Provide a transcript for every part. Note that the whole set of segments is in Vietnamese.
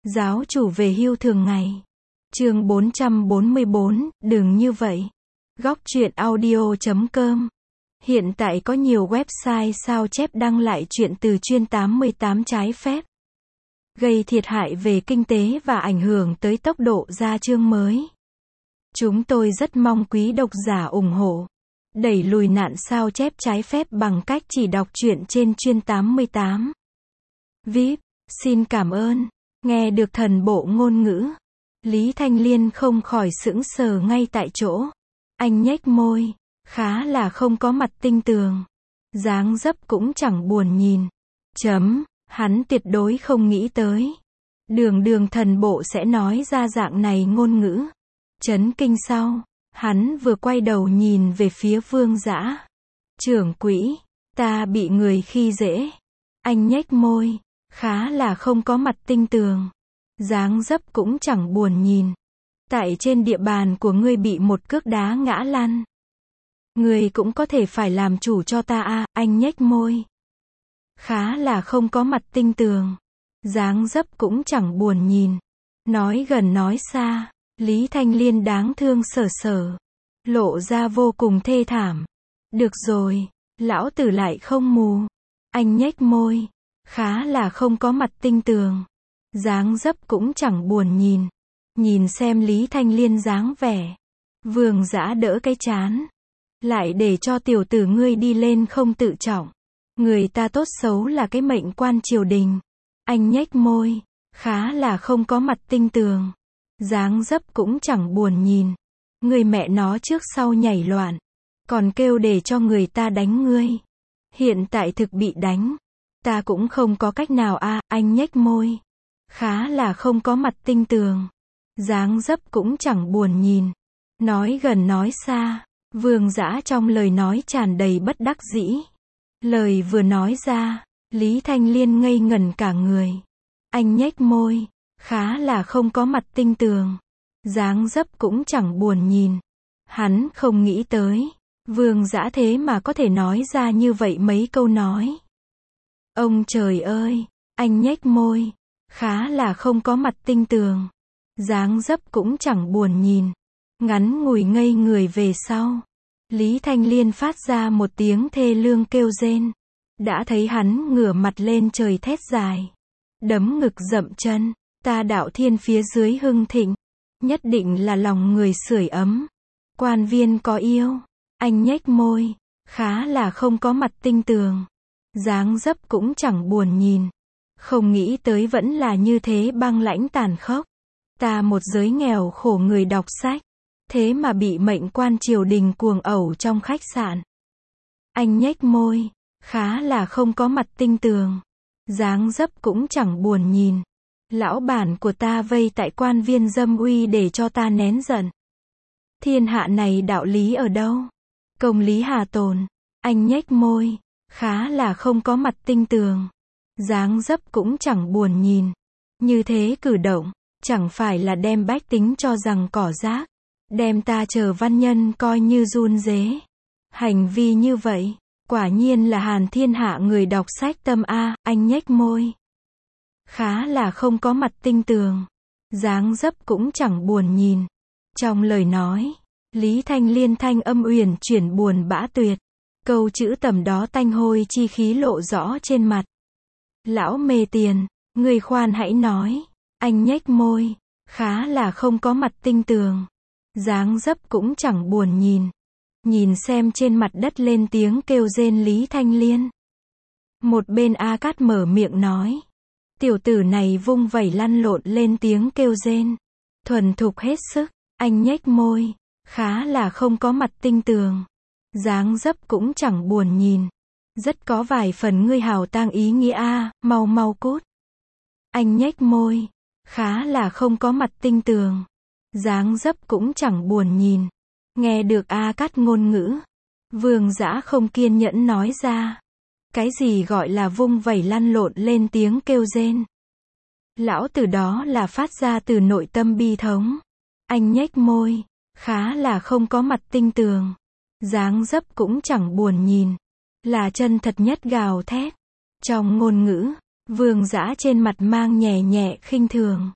Giáo chủ về hưu thường ngày. Chương 444, đừng như vậy. Góc truyện audio.com. Hiện tại có nhiều website sao chép đăng lại truyện từ chuyên 88 trái phép, gây thiệt hại về kinh tế và ảnh hưởng tới tốc độ ra chương mới. Chúng tôi rất mong quý độc giả ủng hộ, đẩy lùi nạn sao chép trái phép bằng cách chỉ đọc truyện trên chuyên 88. VIP, xin cảm ơn. Nghe được thần bộ ngôn ngữ, Lý Thanh Liên không khỏi sững sờ ngay tại chỗ. Anh nhếch môi, khá là không có mặt tinh tường. Dáng dấp cũng chẳng buồn nhìn. Hắn tuyệt đối không nghĩ tới. Đường thần bộ sẽ nói ra dạng này ngôn ngữ. Chấn kinh sau, hắn vừa quay đầu nhìn về phía Vương Dã. Trưởng quỹ, ta bị người khi dễ. Anh nhếch môi, khá là không có mặt tinh tường. Dáng dấp cũng chẳng buồn nhìn. Tại trên địa bàn của ngươi bị một cước đá ngã lăn. Ngươi cũng có thể phải làm chủ cho ta à, anh nhếch môi. Khá là không có mặt tinh tường. Dáng dấp cũng chẳng buồn nhìn. Nói gần nói xa, Lý Thanh Liên đáng thương sở, lộ ra vô cùng thê thảm. Được rồi, lão tử lại không mù. Anh nhếch môi, khá là không có mặt tinh tường. Dáng dấp cũng chẳng buồn nhìn. Nhìn xem Lý Thanh Liên dáng vẻ. Vương Dã đỡ cái trán. Lại để cho tiểu tử ngươi đi lên không tự trọng. Người ta tốt xấu là cái mệnh quan triều đình. Anh nhếch môi, khá là không có mặt tinh tường. Dáng dấp cũng chẳng buồn nhìn. Người mẹ nó trước sau nhảy loạn. Còn kêu để cho người ta đánh ngươi. Hiện tại thực bị đánh. Ta cũng không có cách nào à, anh nhếch môi. Khá là không có mặt tinh tường. Dáng dấp cũng chẳng buồn nhìn. Nói gần nói xa, Vương Dã trong lời nói tràn đầy bất đắc dĩ. Lời vừa nói ra, Lý Thanh Liên ngây ngẩn cả người. Anh nhếch môi, khá là không có mặt tinh tường. Dáng dấp cũng chẳng buồn nhìn. Hắn không nghĩ tới, Vương Dã thế mà có thể nói ra như vậy mấy câu nói. Ông trời ơi, anh nhếch môi, khá là không có mặt tinh tường. Dáng dấp cũng chẳng buồn nhìn. Ngắn ngủi ngây người về sau, Lý Thanh Liên phát ra một tiếng thê lương kêu rên. Đã thấy hắn ngửa mặt lên trời thét dài, đấm ngực dậm chân. Ta đạo thiên phía dưới hưng thịnh, nhất định là lòng người sưởi ấm. Quan viên có yêu. Anh nhếch môi, khá là không có mặt tinh tường. Dáng dấp cũng chẳng buồn nhìn. Không nghĩ tới vẫn là như thế băng lãnh tàn khốc. Ta một giới nghèo khổ người đọc sách, thế mà bị mệnh quan triều đình cuồng ẩu trong khách sạn. Anh nhếch môi, khá là không có mặt tinh tường. Dáng dấp cũng chẳng buồn nhìn. Lão bản của ta vây tại quan viên dâm uy để cho ta nén giận. Thiên hạ này đạo lý ở đâu? Công lý hà tồn. Anh nhếch môi, khá là không có mặt tinh tường. Dáng dấp cũng chẳng buồn nhìn. Như thế cử động, chẳng phải là đem bách tính cho rằng cỏ rác. Đem ta chờ văn nhân coi như run rế. Hành vi như vậy, quả nhiên là hàn thiên hạ người đọc sách tâm a, anh nhếch môi. Khá là không có mặt tinh tường. Dáng dấp cũng chẳng buồn nhìn. Trong lời nói, Lý Thanh Liên thanh âm uyển chuyển buồn bã tuyệt. Câu chữ tầm đó tanh hôi chi khí lộ rõ trên mặt. Lão mê tiền, người khoan hãy nói. Anh nhếch môi, khá là không có mặt tinh tường. Dáng dấp cũng chẳng buồn nhìn. Nhìn xem trên mặt đất lên tiếng kêu rên Lý Thanh Liên. Một bên A Cát mở miệng nói. Tiểu tử này vung vẩy lăn lộn lên tiếng kêu rên. Thuần thục hết sức. Anh nhếch môi, khá là không có mặt tinh tường. Dáng dấp cũng chẳng buồn nhìn. Rất có vài phần ngươi hào tang ý nghĩa a, mau cút. Anh nhếch môi, khá là không có mặt tinh tường. Dáng dấp cũng chẳng buồn nhìn. Nghe được A Cát ngôn ngữ, Vương Dã không kiên nhẫn nói ra. Cái gì gọi là vung vẩy lăn lộn lên tiếng kêu rên? Lão tử đó là phát ra từ nội tâm bi thống. Anh nhếch môi, khá là không có mặt tinh tường. Dáng dấp cũng chẳng buồn nhìn. Là chân thật nhất gào thét. Trong ngôn ngữ, Vương Dã trên mặt mang nhẹ nhẹ khinh thường.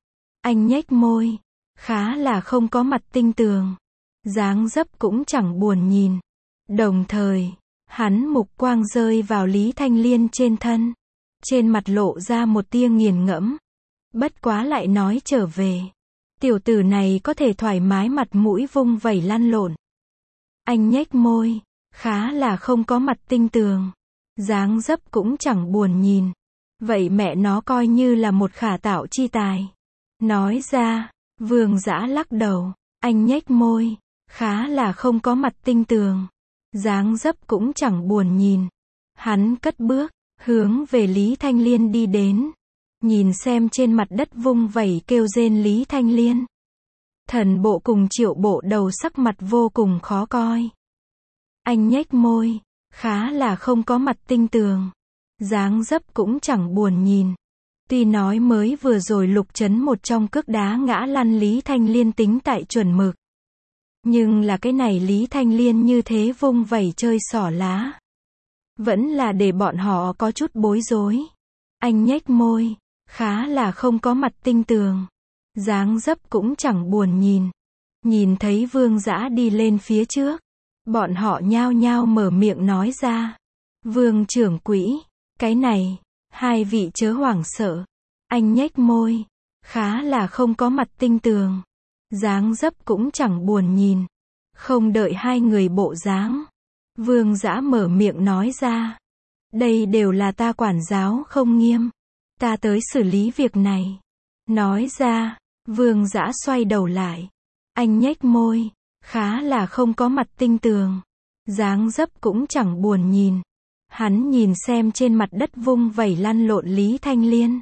Anh nhếch môi, khá là không có mặt tinh tường. Dáng dấp cũng chẳng buồn nhìn. Đồng thời, hắn mục quang rơi vào Lý Thanh Liên trên thân. Trên mặt lộ ra một tia nghiền ngẫm. Bất quá lại nói trở về. Tiểu tử này có thể thoải mái mặt mũi vung vẩy lăn lộn. Anh nhếch môi, khá là không có mặt tinh tường. Dáng dấp cũng chẳng buồn nhìn. Vậy mẹ nó coi như là một khả tạo chi tài. Nói ra, Vương Dã lắc đầu. Anh nhếch môi, khá là không có mặt tinh tường. Dáng dấp cũng chẳng buồn nhìn. Hắn cất bước, hướng về Lý Thanh Liên đi đến. Nhìn xem trên mặt đất vung vẩy kêu rên Lý Thanh Liên. Thần bộ cùng Triệu Bộ Đầu sắc mặt vô cùng khó coi. Anh nhếch môi, khá là không có mặt tinh tường. Dáng dấp cũng chẳng buồn nhìn. Tuy nói mới vừa rồi Lục Trấn một trong cước đá ngã lăn Lý Thanh Liên tính tại chuẩn mực. Nhưng là cái này Lý Thanh Liên như thế vung vẩy chơi xỏ lá. Vẫn là để bọn họ có chút bối rối. Anh nhếch môi, khá là không có mặt tinh tường. Dáng dấp cũng chẳng buồn nhìn. Nhìn thấy Vương Dã đi lên phía trước. Bọn họ nhao nhao mở miệng nói ra. Vương trưởng quỹ, cái này, hai vị chớ hoảng sợ. Anh nhếch môi, khá là không có mặt tinh tường. Dáng dấp cũng chẳng buồn nhìn. Không đợi hai người bộ dáng. Vương Dã mở miệng nói ra. Đây đều là ta quản giáo không nghiêm. Ta tới xử lý việc này. Nói ra, Vương Dã xoay đầu lại. Anh nhếch môi, khá là không có mặt tinh tường. Dáng dấp cũng chẳng buồn nhìn. Hắn nhìn xem trên mặt đất vung vẩy lăn lộn Lý Thanh Liên.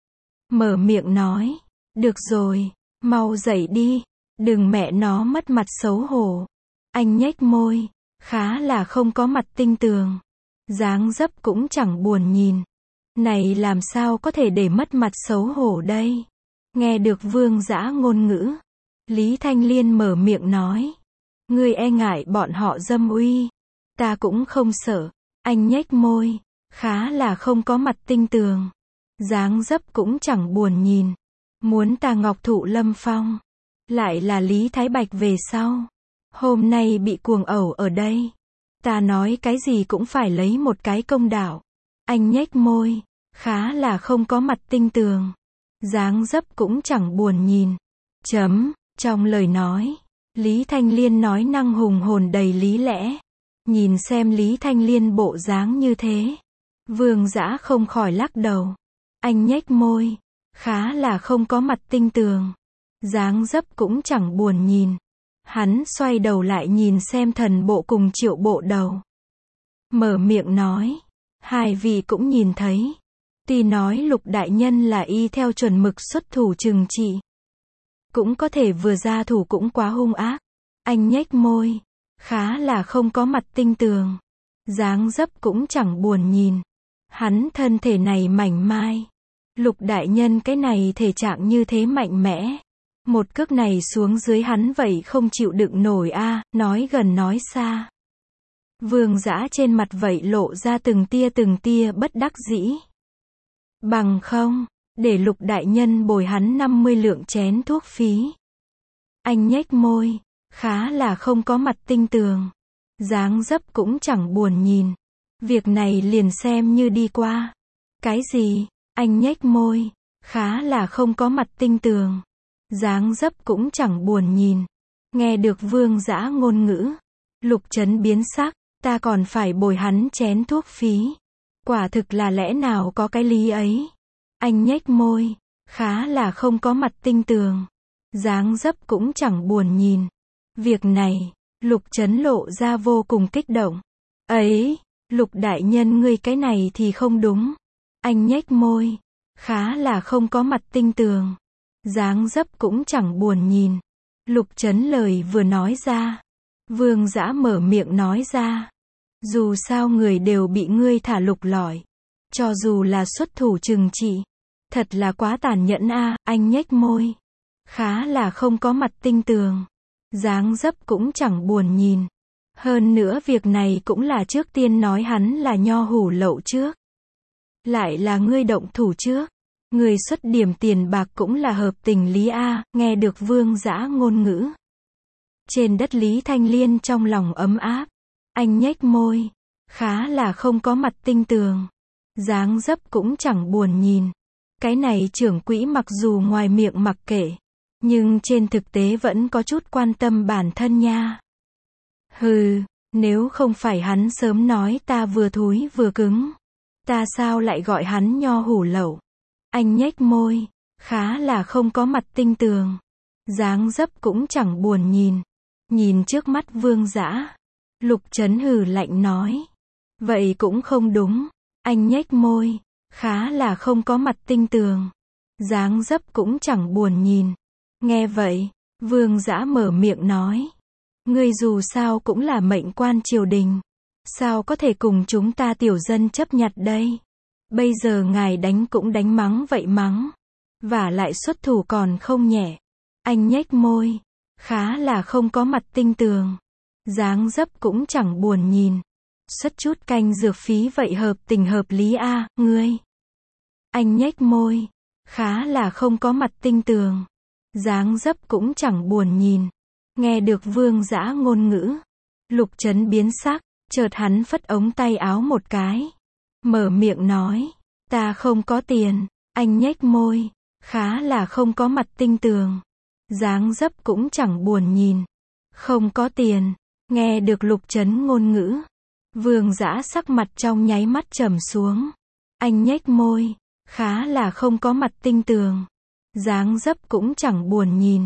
Mở miệng nói. Được rồi, mau dậy đi. Đừng mẹ nó mất mặt xấu hổ. Anh nhếch môi, khá là không có mặt tinh tường. Dáng dấp cũng chẳng buồn nhìn. Này làm sao có thể để mất mặt xấu hổ đây? Nghe được Vương Dã ngôn ngữ. Lý Thanh Liên mở miệng nói. Ngươi e ngại bọn họ dâm uy. Ta cũng không sợ. Anh nhếch môi, khá là không có mặt tinh tường. Dáng dấp cũng chẳng buồn nhìn. Muốn ta ngọc thụ lâm phong. Lại là Lý Thái Bạch về sau. Hôm nay bị cuồng ẩu ở đây. Ta nói cái gì cũng phải lấy một cái công đạo. Anh nhếch môi, khá là không có mặt tinh tường. Dáng dấp cũng chẳng buồn nhìn. Trong lời nói, Lý Thanh Liên nói năng hùng hồn đầy lý lẽ. Nhìn xem Lý Thanh Liên bộ dáng như thế. Vương Dã không khỏi lắc đầu. Anh nhếch môi, khá là không có mặt tinh tường. Dáng dấp cũng chẳng buồn nhìn. Hắn xoay đầu lại nhìn xem Thần Bộ cùng Triệu Bộ Đầu. Mở miệng nói. Hai vị cũng nhìn thấy. Tuy nói Lục đại nhân là y theo chuẩn mực xuất thủ trừng trị. Cũng có thể vừa ra thủ cũng quá hung ác. Anh nhếch môi, khá là không có mặt tinh tường. Dáng dấp cũng chẳng buồn nhìn. Hắn thân thể này mảnh mai. Lục đại nhân cái này thể trạng như thế mạnh mẽ. Một cước này xuống dưới hắn vậy không chịu đựng nổi a, nói gần nói xa. Vương Dã trên mặt vậy lộ ra từng tia bất đắc dĩ. Bằng không, để Lục đại nhân bồi hắn 50 lượng chén thuốc phí. Anh nhếch môi, khá là không có mặt tinh tường. Dáng dấp cũng chẳng buồn nhìn. Việc này liền xem như đi qua. Cái gì? Anh nhếch môi, khá là không có mặt tinh tường. Dáng dấp cũng chẳng buồn nhìn. Nghe được Vương Dã ngôn ngữ. Lục Trấn biến sắc, ta còn phải bồi hắn chén thuốc phí. Quả thực là lẽ nào có cái lý ấy. Anh nhếch môi, khá là không có mặt tinh tường. Dáng dấp cũng chẳng buồn nhìn. Việc này, Lục Trấn lộ ra vô cùng kích động. Ấy, Lục đại nhân ngươi cái này thì không đúng. Anh nhếch môi, khá là không có mặt tinh tường. Dáng dấp cũng chẳng buồn nhìn. Lục Trấn lời vừa nói ra. Vương Dã mở miệng nói ra. Dù sao người đều bị ngươi thả lục lọi. Cho dù là xuất thủ trừng trị. Thật là quá tàn nhẫn a. Anh nhếch môi, khá là không có mặt tinh tường. Dáng dấp cũng chẳng buồn nhìn. Hơn nữa việc này cũng là trước tiên nói hắn là nho hủ lậu trước. Lại là ngươi động thủ trước. Người xuất điểm tiền bạc cũng là hợp tình lý a. Nghe được Vương Dã ngôn ngữ. Trên đất Lý Thanh Liên trong lòng ấm áp. Anh nhếch môi. Khá là không có mặt tinh tường. Dáng dấp cũng chẳng buồn nhìn. Cái này trưởng quỹ mặc dù ngoài miệng mặc kệ, nhưng trên thực tế vẫn có chút quan tâm bản thân nha. Hừ, nếu không phải hắn sớm nói ta vừa thúi vừa cứng, ta sao lại gọi hắn nho hủ lậu. Anh nhếch môi, khá là không có mặt tinh tường. Dáng dấp cũng chẳng buồn nhìn. Nhìn trước mắt Vương Dã, Lục Trấn hừ lạnh nói. Vậy cũng không đúng. Anh nhếch môi, khá là không có mặt tinh tường. Dáng dấp cũng chẳng buồn nhìn. Nghe vậy, Vương Dã mở miệng nói. Ngươi dù sao cũng là mệnh quan triều đình. Sao có thể cùng chúng ta tiểu dân chấp nhặt đây? Bây giờ ngài đánh cũng đánh mắng vậy mắng. Vả lại xuất thủ còn không nhẹ. Anh nhếch môi, khá là không có mặt tinh tường. Dáng dấp cũng chẳng buồn nhìn. Xuất chút canh dược phí vậy hợp tình hợp lý a, ngươi. Anh nhếch môi, khá là không có mặt tinh tường. Dáng dấp cũng chẳng buồn nhìn. Nghe được Vương Dã ngôn ngữ, Lục Trấn biến sắc, chợt hắn phất ống tay áo một cái. Mở miệng nói, ta không có tiền. Anh nhếch môi, khá là không có mặt tinh tường. Dáng dấp cũng chẳng buồn nhìn. Không có tiền. Nghe được Lục Trấn ngôn ngữ, Vương Dã sắc mặt trong nháy mắt trầm xuống. Anh nhếch môi, khá là không có mặt tinh tường. Dáng dấp cũng chẳng buồn nhìn.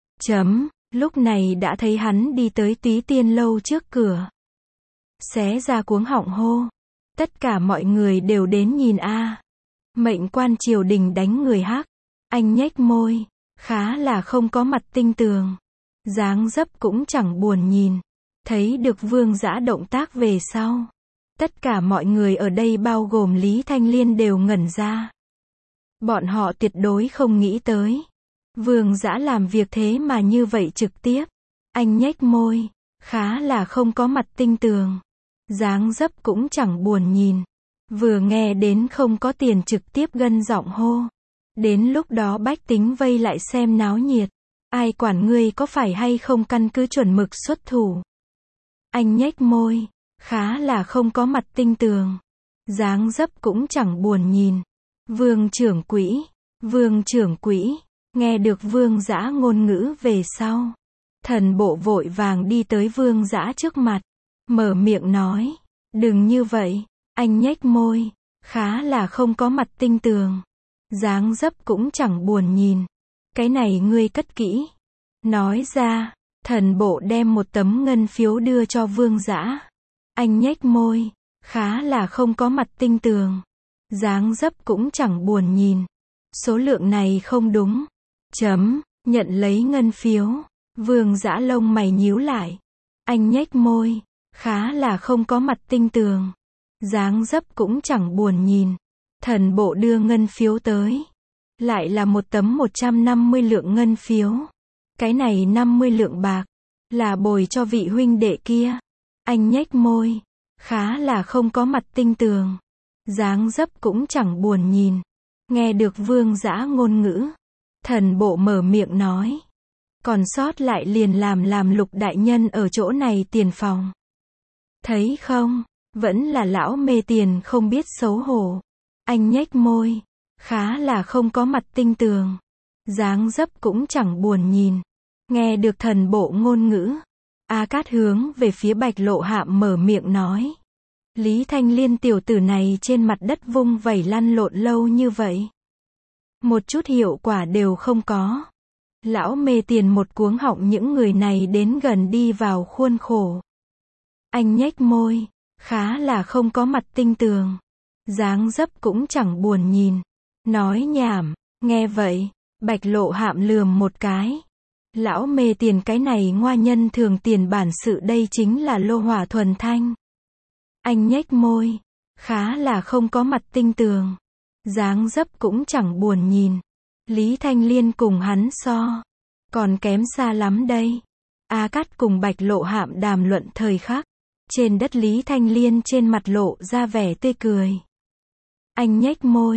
Lúc này đã thấy hắn đi tới Túy Tiên lâu trước cửa. Xé ra cuống họng hô. Tất cả mọi người đều đến nhìn a. Mệnh quan triều đình đánh người hắc. Anh nhếch môi, khá là không có mặt tinh tường. Dáng dấp cũng chẳng buồn nhìn. Thấy được Vương Dã động tác về sau, tất cả mọi người ở đây bao gồm Lý Thanh Liên đều ngẩn ra. Bọn họ tuyệt đối không nghĩ tới. Vương Dã làm việc thế mà như vậy trực tiếp. Anh nhếch môi, khá là không có mặt tinh tường. Dáng dấp cũng chẳng buồn nhìn. Vừa nghe đến không có tiền trực tiếp gân giọng hô. Đến lúc đó bách tính vây lại xem náo nhiệt. Ai quản ngươi có phải hay không căn cứ chuẩn mực xuất thủ. Anh nhếch môi, khá là không có mặt tinh tường. Dáng dấp cũng chẳng buồn nhìn. Vương trưởng quỹ, nghe được Vương Dã ngôn ngữ về sau. Thần bộ vội vàng đi tới Vương Dã trước mặt. Mở miệng nói, đừng như vậy. Anh nhếch môi, khá là không có mặt tinh tường. Dáng dấp cũng chẳng buồn nhìn. Cái này ngươi cất kỹ. Nói ra. Thần bộ đem một tấm ngân phiếu đưa cho Vương Dã. Anh nhếch môi, khá là không có mặt tinh tường. Dáng dấp cũng chẳng buồn nhìn. Số lượng này không đúng. Nhận lấy ngân phiếu. Vương Dã lông mày nhíu lại. Anh nhếch môi, khá là không có mặt tinh tường. Dáng dấp cũng chẳng buồn nhìn. Thần bộ đưa ngân phiếu tới. Lại là một tấm 150 lượng ngân phiếu. Cái này 50 lượng bạc. Là bồi cho vị huynh đệ kia. Anh nhếch môi. Khá là không có mặt tinh tường. Dáng dấp cũng chẳng buồn nhìn. Nghe được Vương Dã ngôn ngữ. Thần bộ mở miệng nói. Còn sót lại liền làm Lục đại nhân ở chỗ này tiền phòng. Thấy không? Vẫn là lão mê tiền không biết xấu hổ. Anh nhếch môi. Khá là không có mặt tinh tường. Dáng dấp cũng chẳng buồn nhìn. Nghe được thần bộ ngôn ngữ. A Cát hướng về phía Bạch Lộ Hạm mở miệng nói. Lý Thanh Liên tiểu tử này trên mặt đất vung vẩy lăn lộn lâu như vậy. Một chút hiệu quả đều không có. Lão mê tiền một cuống họng những người này đến gần đi vào khuôn khổ. Anh nhếch môi. Khá là không có mặt tinh tường. Dáng dấp cũng chẳng buồn nhìn. Nói nhảm. Nghe vậy. Bạch Lộ Hạm lườm một cái. Lão mê tiền cái này ngoa nhân thường tiền bản sự đây chính là lô hỏa thuần thanh. Anh nhếch môi. Khá là không có mặt tinh tường. Dáng dấp cũng chẳng buồn nhìn. Lý Thanh Liên cùng hắn so. Còn kém xa lắm đây. A Cát cùng Bạch Lộ Hạm đàm luận thời khắc. Trên đất Lý Thanh Liên trên mặt lộ ra vẻ tươi cười. Anh nhếch môi.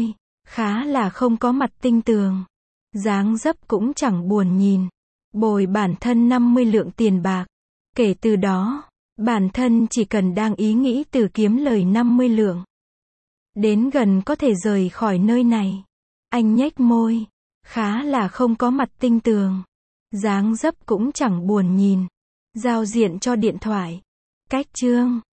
khá là không có mặt tinh tường. Dáng dấp cũng chẳng buồn nhìn. Bồi bản thân 50 lượng tiền bạc. Kể từ đó, bản thân chỉ cần đang ý nghĩ từ kiếm lời 50 lượng. Đến gần có thể rời khỏi nơi này. Anh nhếch môi. Khá là không có mặt tinh tường. Dáng dấp cũng chẳng buồn nhìn. Giao diện cho điện thoại. Cách chương.